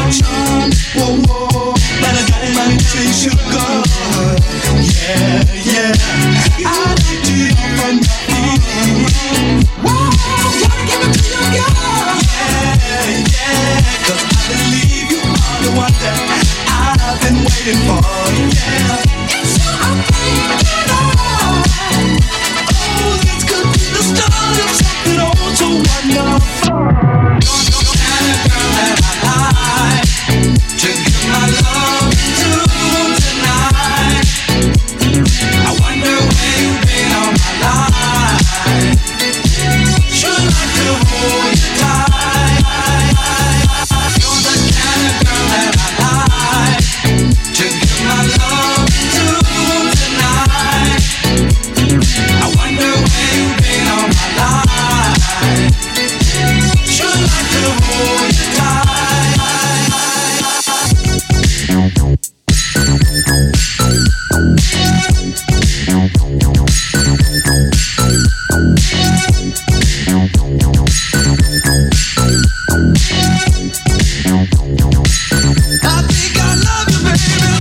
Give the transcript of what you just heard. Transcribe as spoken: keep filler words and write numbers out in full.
charm, whoa, whoa. But I got my sweet sugar. Yeah, yeah. I need you from my feet. Whoa, gotta give it to you, girl. Yeah, yeah. Cause I believe you are the one that I've been waiting for. Yeah.